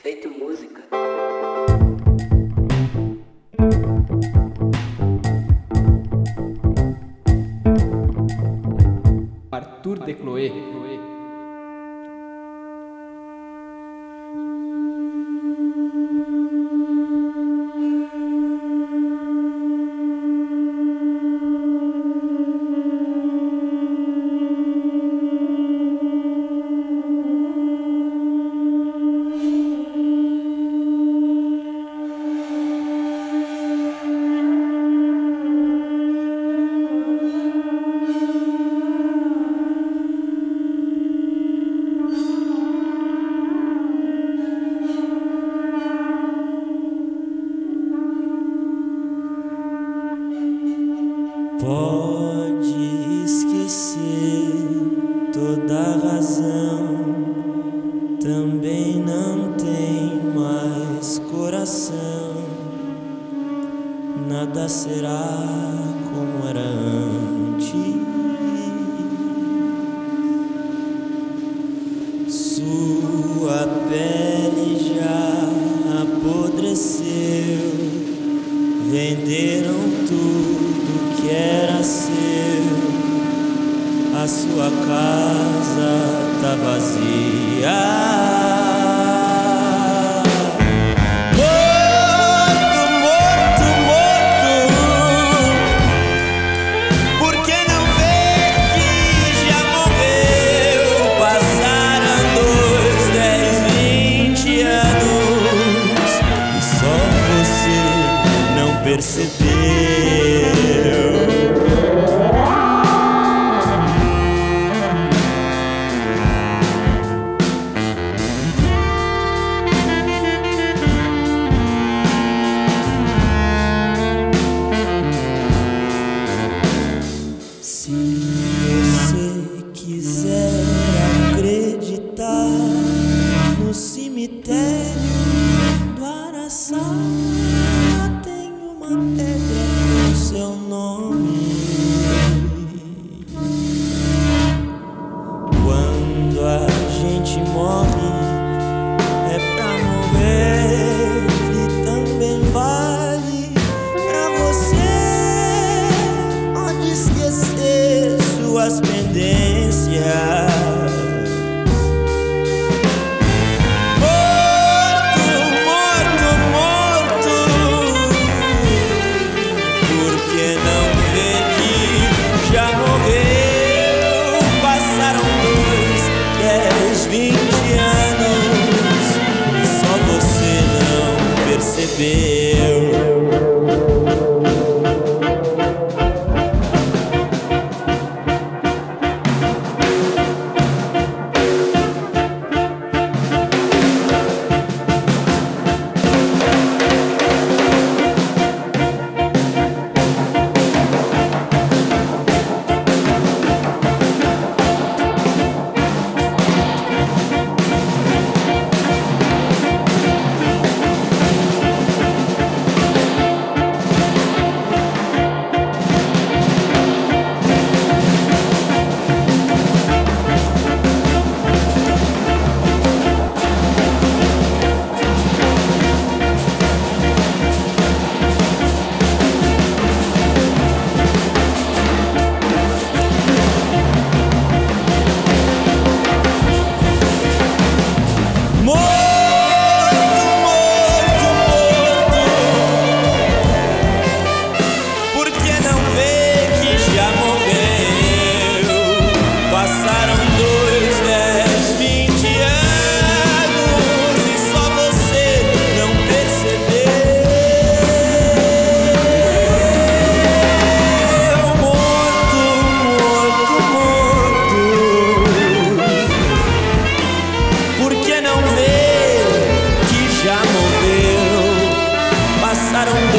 Feito música. Arthur de Cloé. Pode esquecer toda a razão, também não tem mais coração. Nada será como era antes. Sua pele já apodreceu, venderam tudo que era seu, a sua casa tá vazia. Morto, morto, morto, por que não vê que já morreu? Passaram 2, 10, 20 anos e só você não percebeu. Se você quiser acreditar no cemitério do Araçá, tem uma pedra com seu nome. Quando a gente morre, é pra morrer, e também vale pra você. Pode esquecer suas pendências. Passaram 2,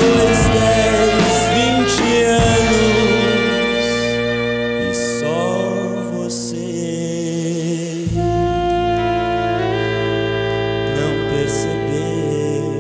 10, 20 anos e só você não percebeu.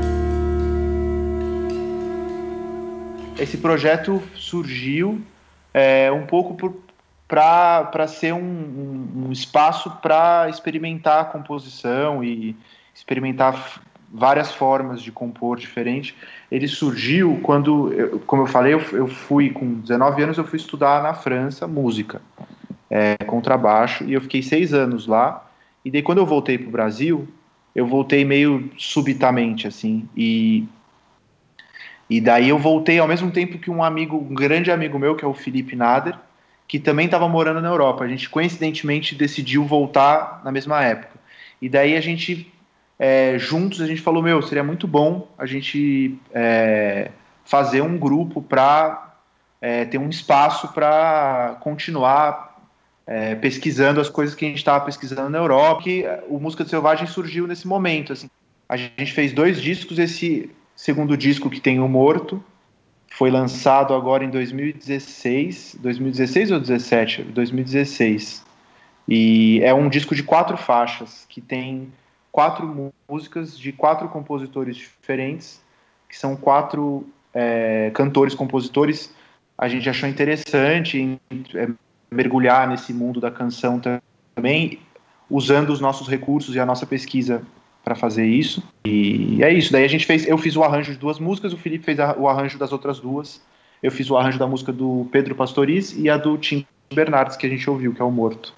Esse projeto surgiu um pouco para ser um espaço para experimentar a composição e experimentar várias formas de compor diferente. Ele surgiu quando, como eu falei, eu fui com 19 anos, eu fui estudar na França música, contrabaixo, e eu fiquei 6 anos lá. E daí quando eu voltei para o Brasil, eu voltei meio subitamente, assim, e daí eu voltei ao mesmo tempo que um grande amigo meu, que é o Felipe Nader, que também estava morando na Europa. A gente, coincidentemente, decidiu voltar na mesma época. E daí a gente, juntos, a gente falou, seria muito bom a gente fazer um grupo para ter um espaço para continuar pesquisando as coisas que a gente estava pesquisando na Europa. Que o Música Selvagem surgiu nesse momento, assim. A gente fez 2 discos, esse segundo disco que tem o Morto, foi lançado agora em 2016 ou 2017? 2016. E é um disco de 4 faixas, que tem 4 músicas de 4 compositores diferentes, que são 4 cantores-compositores. A gente achou interessante mergulhar nesse mundo da canção também, usando os nossos recursos e a nossa pesquisa para fazer isso. E é isso. Daí eu fiz o arranjo de 2 músicas, o Felipe fez o arranjo das outras 2. Eu fiz o arranjo da música do Pedro Pastoriz e a do Tim Bernardes, que a gente ouviu, que é o Morto.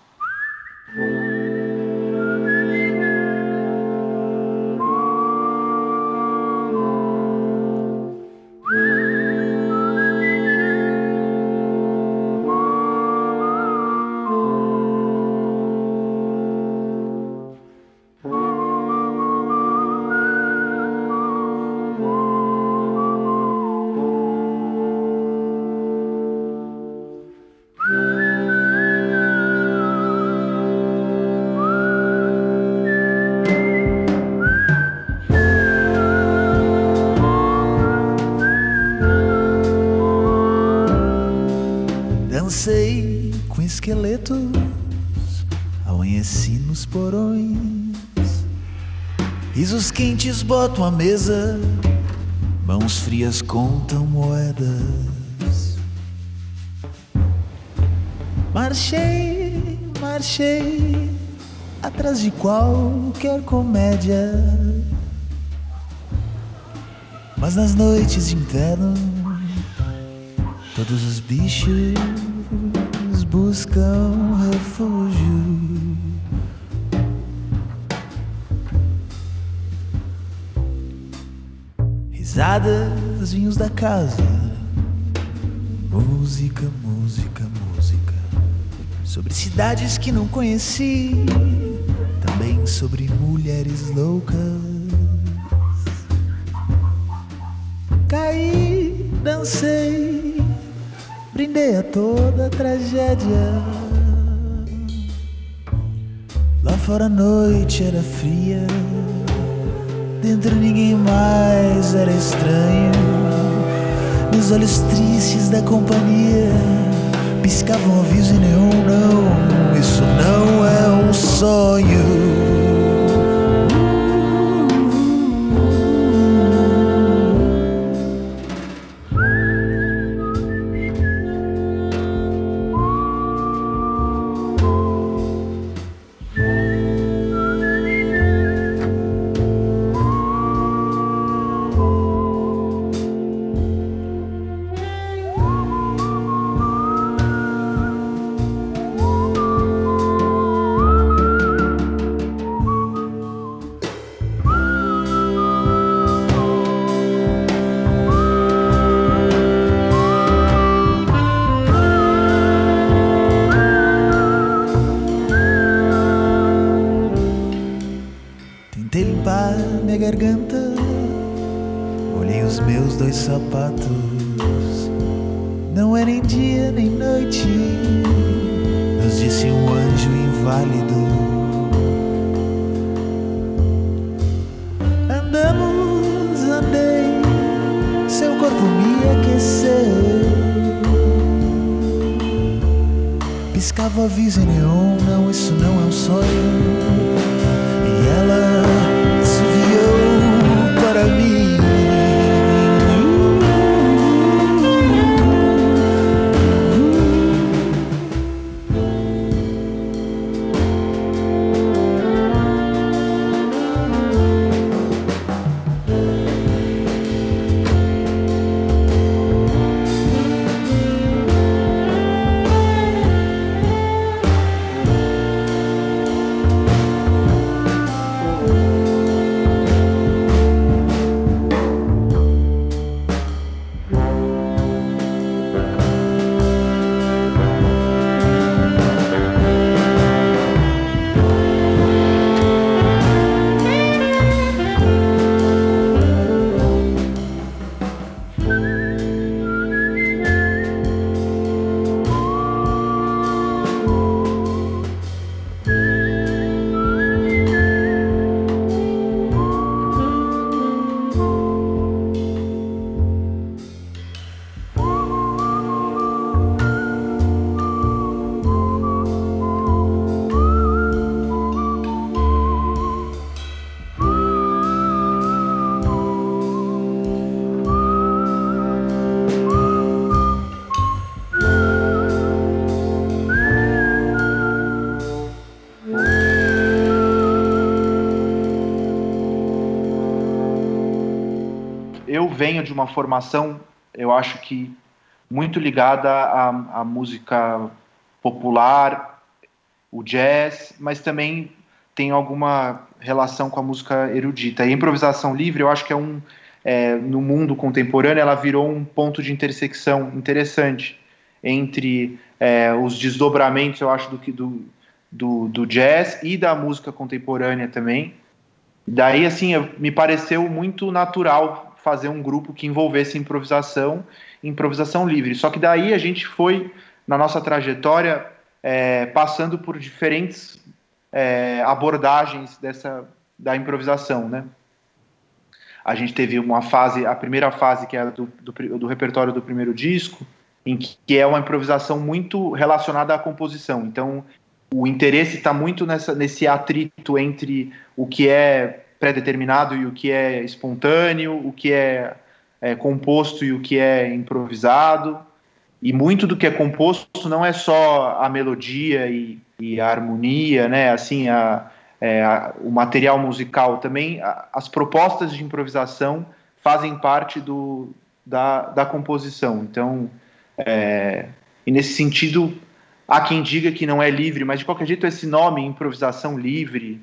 Dancei com esqueletos, amanheci nos porões, risos quentes botam a mesa, mãos frias contam moedas. Marchei, marchei, atrás de qualquer comédia, mas nas noites de inverno todos os bichos buscam refúgio. Risadas, vinhos da casa, música, música, música. Sobre cidades que não conheci, também sobre mulheres loucas. Caí, dancei, brindei a toda a tragédia. Lá fora a noite era fria, dentro ninguém mais era estranho. Nos olhos tristes da companhia piscavam aviso em neon. Não, isso não é um sonho. Garganta, olhei os meus 2 sapatos, não é nem dia nem noite, nos disse um anjo inválido. Andamos, andei, seu corpo me aqueceu, piscava aviso em neon. Não, isso não é um sonho. E ela para mim. venho de uma formação, eu acho que muito ligada à música popular, o jazz, mas também tem alguma relação com a música erudita. E a improvisação livre, eu acho que no mundo contemporâneo, ela virou um ponto de intersecção interessante entre os desdobramentos, eu acho, do jazz e da música contemporânea também. Daí, assim, me pareceu muito natural fazer um grupo que envolvesse improvisação livre. Só que daí a gente foi, na nossa trajetória, passando por diferentes abordagens da improvisação, né? A gente teve a primeira fase, que é do repertório do primeiro disco, em que é uma improvisação muito relacionada à composição. Então, o interesse está muito nesse atrito entre o que é pré-determinado e o que é espontâneo, o que é composto e o que é improvisado. E muito do que é composto não é só a melodia e a harmonia, né? Assim, o material musical também, as propostas de improvisação fazem parte da composição. Então, e nesse sentido, há quem diga que não é livre, mas de qualquer jeito esse nome, improvisação livre,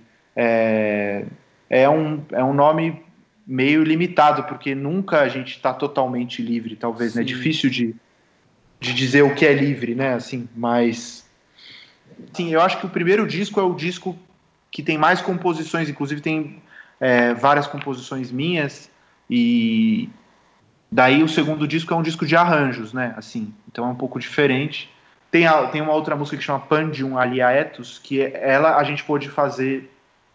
é um nome meio limitado, porque nunca a gente está totalmente livre, talvez, né? É difícil de dizer o que é livre, né? Assim, mas sim, eu acho que o primeiro disco é o disco que tem mais composições, inclusive tem várias composições minhas, e daí o segundo disco é um disco de arranjos, né? Assim, então é um pouco diferente. Tem uma outra música que chama Pandium Aliaetus, que ela a gente pôde fazer.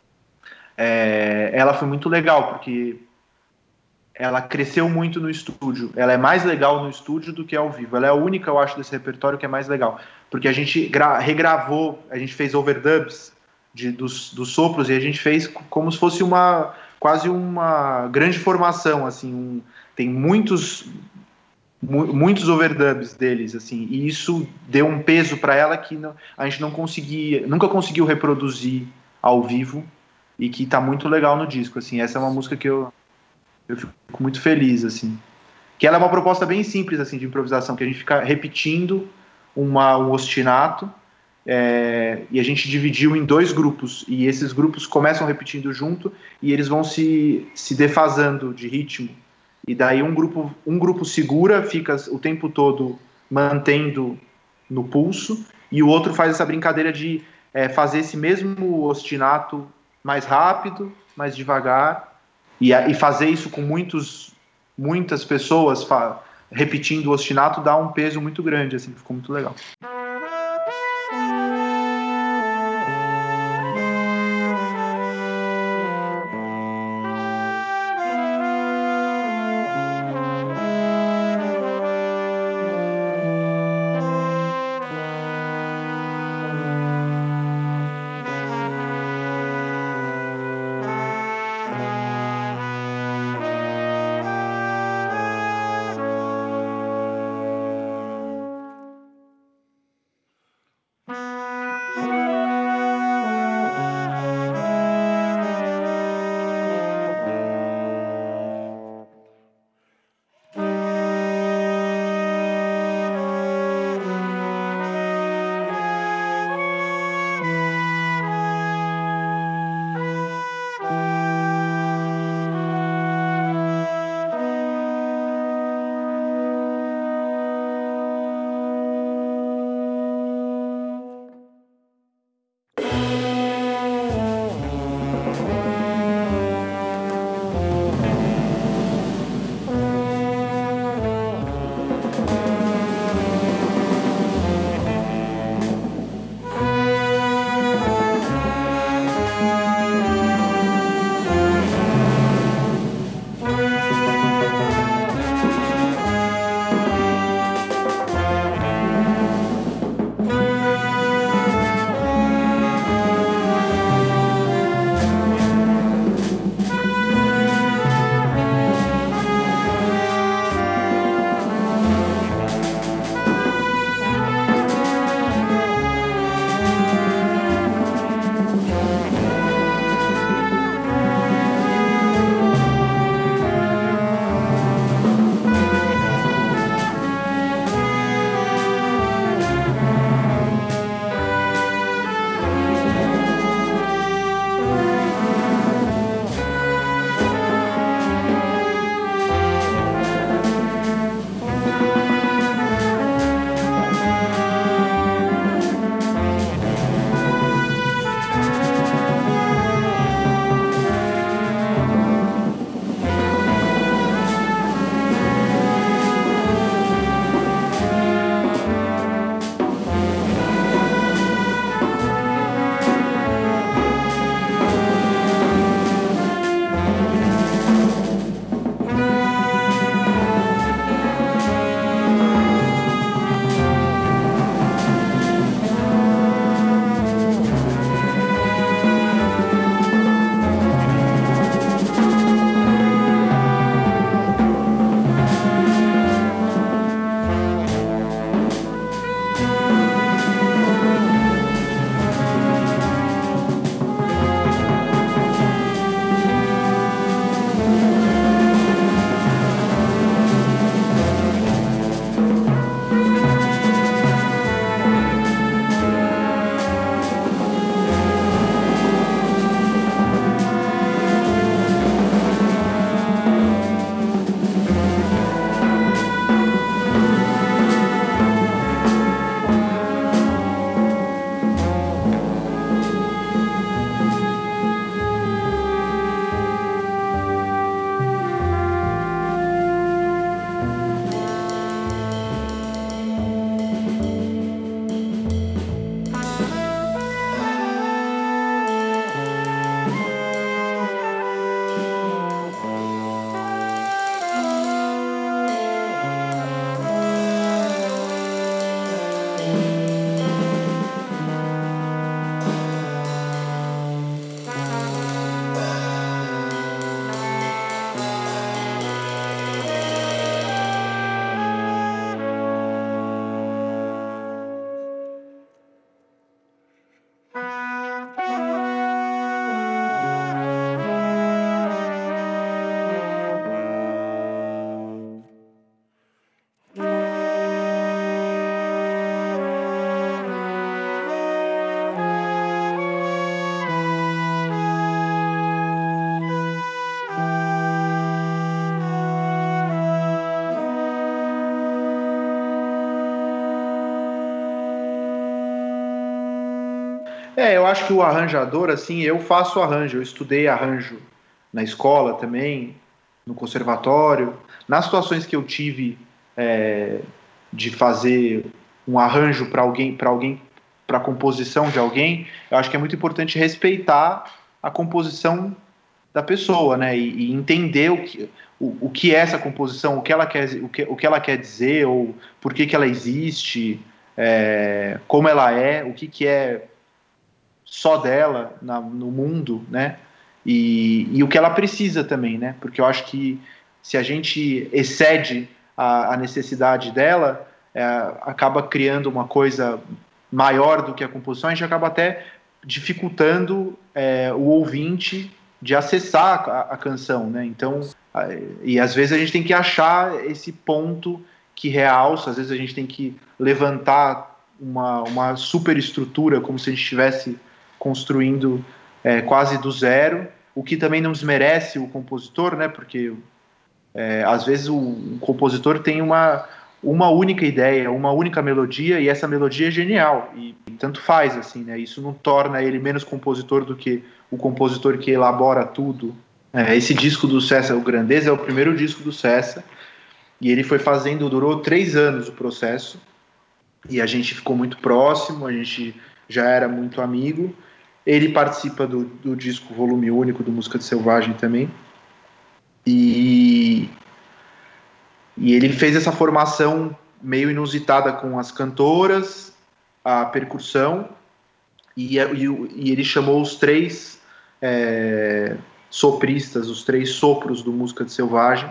Ela foi muito legal, porque ela cresceu muito no estúdio. Ela é mais legal no estúdio do que ao vivo. Ela é a única, eu acho, desse repertório que é mais legal. Porque a gente regravou, a gente fez overdubs dos sopros, e a gente fez como se fosse quase uma grande formação, assim. Tem muitos overdubs deles, assim, e isso deu um peso para ela que a gente nunca conseguiu reproduzir ao vivo, e que tá muito legal no disco, assim. Essa é uma música que eu fico muito feliz, assim. Que ela é uma proposta bem simples, assim, de improvisação, que a gente fica repetindo um ostinato, e a gente dividiu em 2 grupos, e esses grupos começam repetindo junto, e eles vão se defasando de ritmo. E daí um grupo segura, fica o tempo todo mantendo no pulso, e o outro faz essa brincadeira de fazer esse mesmo ostinato mais rápido, mais devagar, e fazer isso com muitas pessoas repetindo o ostinato dá um peso muito grande, assim, ficou muito legal. Eu acho que o arranjador, assim, eu faço arranjo, eu estudei arranjo na escola também, no conservatório. Nas situações que eu tive de fazer um arranjo para a composição de alguém, eu acho que é muito importante respeitar a composição da pessoa, né? E entender o que é essa composição, o que ela quer dizer, ou por que ela existe, como ela é, o que é só dela no mundo, né? E o que ela precisa também, né? Porque eu acho que se a gente excede a necessidade dela, acaba criando uma coisa maior do que a composição, a gente acaba até dificultando o ouvinte de acessar a canção, né? Então, e às vezes a gente tem que achar esse ponto que realça, às vezes a gente tem que levantar uma superestrutura, como se a gente estivesse construindo quase do zero, o que também não desmerece o compositor, né? Porque às vezes o compositor tem uma única ideia, uma única melodia, e essa melodia é genial, e tanto faz, assim, né? Isso não torna ele menos compositor do que o compositor que elabora tudo. Esse disco do Cessa, o Grandeza, é o primeiro disco do Cessa, e ele foi fazendo, durou 3 anos o processo, e a gente ficou muito próximo, a gente já era muito amigo. Ele participa do disco volume único do Música de Selvagem também, e ele fez essa formação meio inusitada com as cantoras, a percussão, e ele chamou os 3 sopristas, os 3 sopros do Música de Selvagem,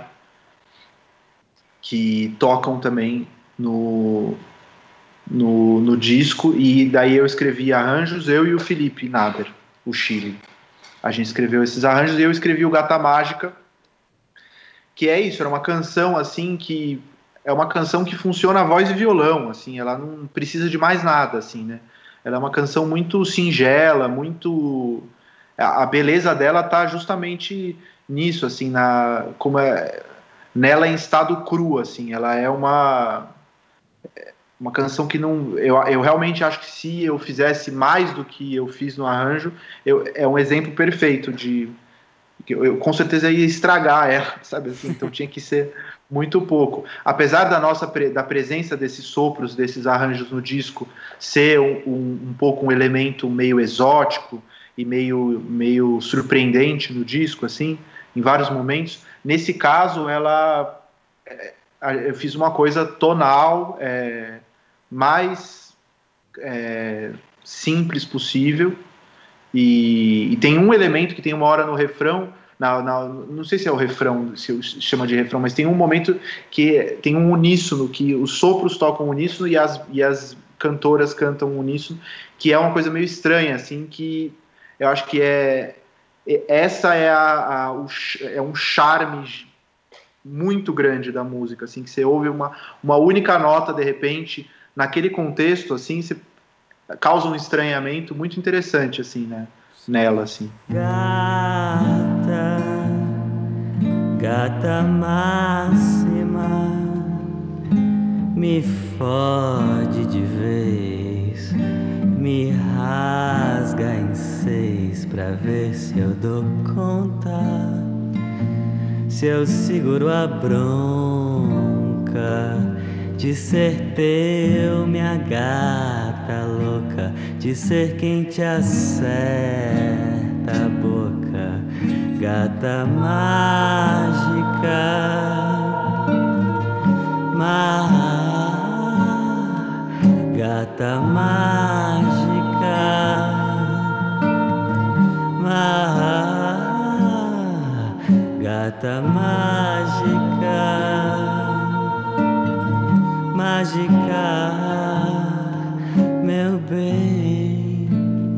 que tocam também no disco, e daí eu escrevi arranjos, eu e o Felipe Nader, o Chile. A gente escreveu esses arranjos, e eu escrevi o Gata Mágica, que é isso, era uma canção assim que é uma canção que funciona a voz e violão, assim, ela não precisa de mais nada, assim, né? Ela é uma canção muito singela, muito, a beleza dela tá justamente nisso, assim, nela em estado cru, assim. Ela é uma canção que não, eu realmente acho que se eu fizesse mais do que eu fiz no arranjo, é um exemplo perfeito de eu com certeza ia estragar ela, sabe assim? Então tinha que ser muito pouco. Apesar da presença desses sopros, desses arranjos no disco, ser um pouco um elemento meio exótico e meio surpreendente no disco, assim, em vários momentos, nesse caso eu fiz uma coisa tonal, mais simples possível. E tem um elemento que tem uma hora no refrão, não sei se é o refrão, se chama de refrão, mas tem um momento que tem um uníssono, que os sopros tocam uníssono e as cantoras cantam uníssono, que é uma coisa meio estranha, assim, que eu acho que essa é um charme muito grande da música, assim, que você ouve uma única nota, de repente, naquele contexto, assim, você causa um estranhamento muito interessante, assim, né? Nela, assim. Gata máxima, me fode de vez, me rasga em 6 pra ver se eu dou conta, se eu seguro a bronca de ser teu, minha gata louca, de ser quem te acerta a boca, gata mágica, gata mágica, gata mágica, mágica, meu bem.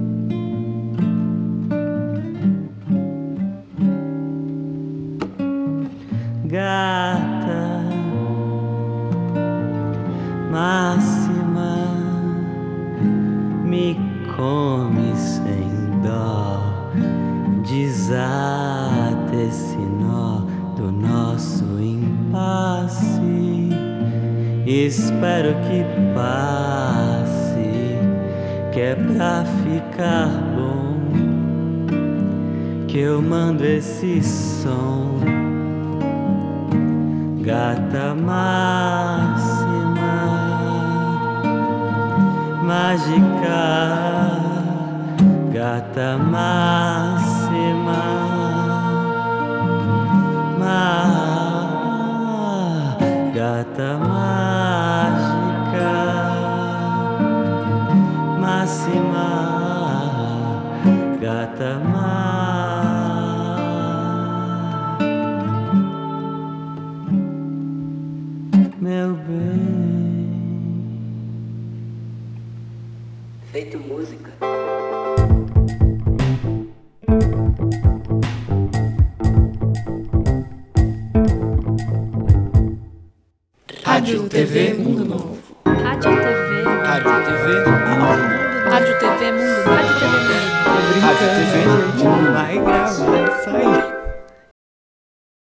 Gata máxima, me come sem dó, desata esse nó do nosso impasse. Espero que passe que é pra ficar bom que eu mando esse som. Gata máxima, mágica, gata máxima, gata mágica, máxima, gata mágica. Meu bem, feito música. Rádio TV Mundo Novo. Rádio TV. Rádio TV Mundo Novo. Rádio TV Mundo Novo. Rádio TV, gente, vai gravar isso aí.